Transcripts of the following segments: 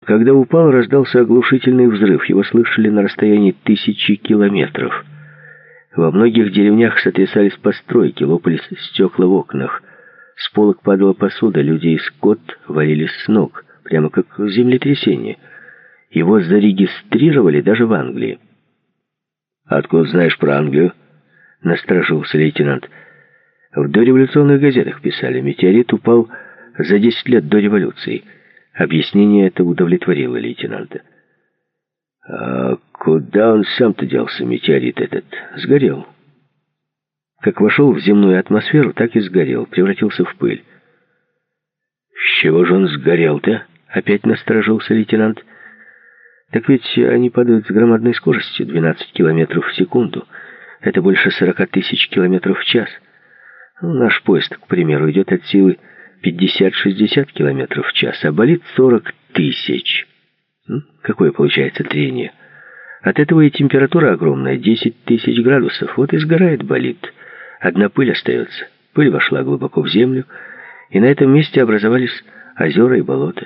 Когда упал, раздался оглушительный взрыв. Его слышали на расстоянии 1000 километров. Во многих деревнях сотрясались постройки, лопались стекла в окнах. С полок падала посуда, люди и скот валились с ног, прямо как землетрясение. Его зарегистрировали даже в Англии. «Откуда знаешь про Англию?» — насторожился лейтенант. «В дореволюционных газетах писали. Метеорит упал за 10 лет до революции». Объяснение это удовлетворило лейтенанта. «А куда он сам-то делся, метеорит этот? Сгорел. Как вошел в земную атмосферу, так и сгорел, превратился в пыль». «С чего же он сгорел-то?» — опять насторожился лейтенант. «Так ведь они падают с громадной скоростью, 12 километров в секунду. Это больше 40 тысяч километров в час. Наш поезд, к примеру, идет от силы 50-60 километров в час, а болит 40 тысяч. Какое получается трение? От этого и температура огромная, 10 тысяч градусов. Вот и сгорает болид. Одна пыль остается. Пыль вошла глубоко в землю, и на этом месте образовались озера и болота.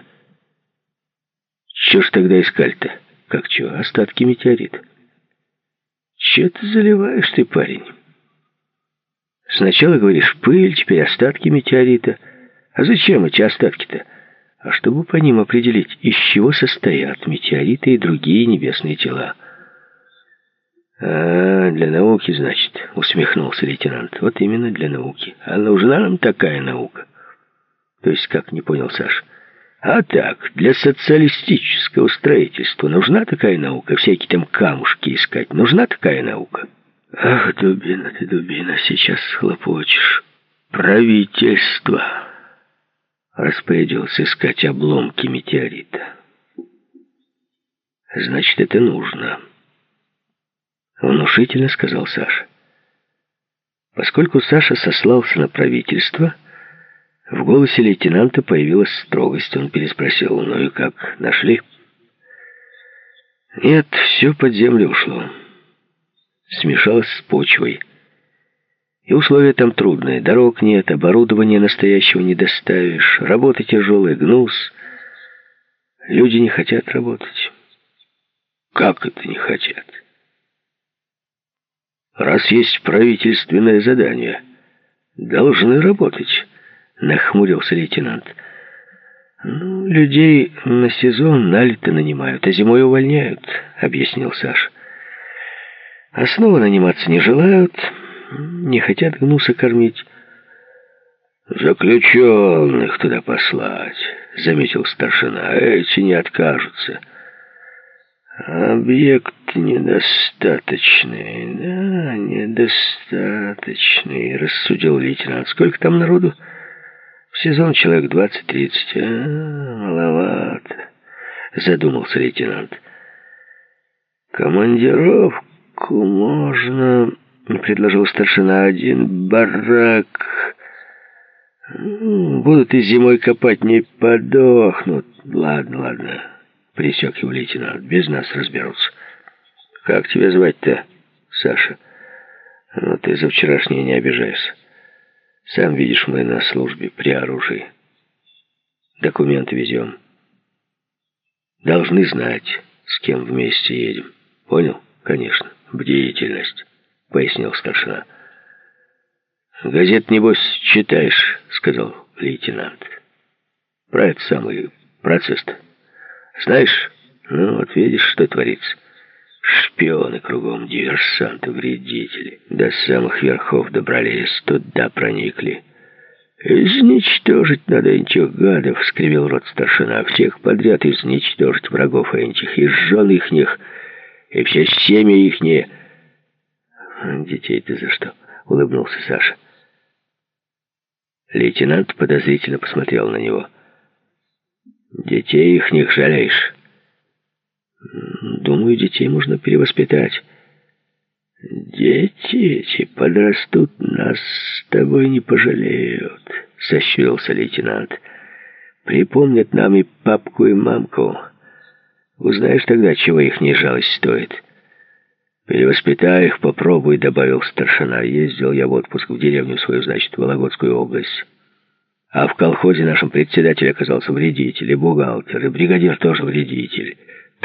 Че ж тогда искали-то? Как че? Остатки метеорита. Че ты заливаешь ты, парень? Сначала говоришь пыль, теперь остатки метеорита. А зачем эти остатки-то? А чтобы по ним определить, из чего состоят метеориты и другие небесные тела. «А, для науки, значит», — усмехнулся лейтенант. «Вот именно для науки. А нужна нам такая наука?» «То есть как?» — не понял Саша. «А так, для социалистического строительства нужна такая наука? Всякие там камушки искать. Нужна такая наука?» «Ах, дубина ты, дубина, сейчас схлопочешь. Правительство распорядилось искать обломки метеорита. Значит, это нужно», — внушительно сказал Саша. Поскольку Саша сослался на правительство, в голосе лейтенанта появилась строгость. Он переспросил: «Ну и как, нашли?» «Нет, все под землю ушло. Смешалось с почвой. И условия там трудные. Дорог нет, оборудования настоящего не доставишь. Работа тяжелая, гнус. Люди не хотят работать». «Как это не хотят?» «Раз есть правительственное задание, должны работать», — нахмурился лейтенант. «Ну, людей на сезон на лето нанимают, а зимой увольняют», — объяснил Саша. «А снова наниматься не желают, не хотят гнуса кормить». «Заключенных туда послать», — заметил старшина. «Эти не откажутся». «Объект недостаточный, да, недостаточный», — рассудил лейтенант. «Сколько там народу?» «В сезон человек 20-30. Маловато», — задумался лейтенант. «Командировку можно», — предложил старшина. «Один барак. Будут и зимой копать, не подохнут». «Ладно», — пресек его лейтенант. «Без нас разберутся». «Как тебя звать-то, Саша?» «Ну, ты за вчерашнее не обижайся. Сам видишь, мы на службе, при оружии. Документы везем. Должны знать, с кем вместе едем. Понял?» «Конечно. Бдительность», — пояснил старшина. «Газет, небось, читаешь», — сказал лейтенант. «Про этот самый процесс-то знаешь? Ну, вот видишь, что творится. Шпионы кругом, диверсанты, вредители. До самых верхов добрались, туда проникли. «Изничтожить надо этих гадов», — скривил рот старшина. «Всех подряд изничтожить, врагов этих, и жен ихних, и все семьи ихние». «Детей-то за что?» — улыбнулся Саша. Лейтенант подозрительно посмотрел на него. «Детей ихних жалеешь?» «Думаю, детей можно перевоспитать». «Дети эти подрастут, нас с тобой не пожалеют», — сощурился лейтенант. «Припомнят нам и папку, и мамку. Узнаешь тогда, чего ихняя жалость стоит». «Перевоспитай их, попробуй», — добавил старшина. «Ездил я в отпуск в деревню свою, значит, в Вологодскую область. А в колхозе нашем председатель оказался вредитель, и бухгалтер, и бригадир тоже вредитель.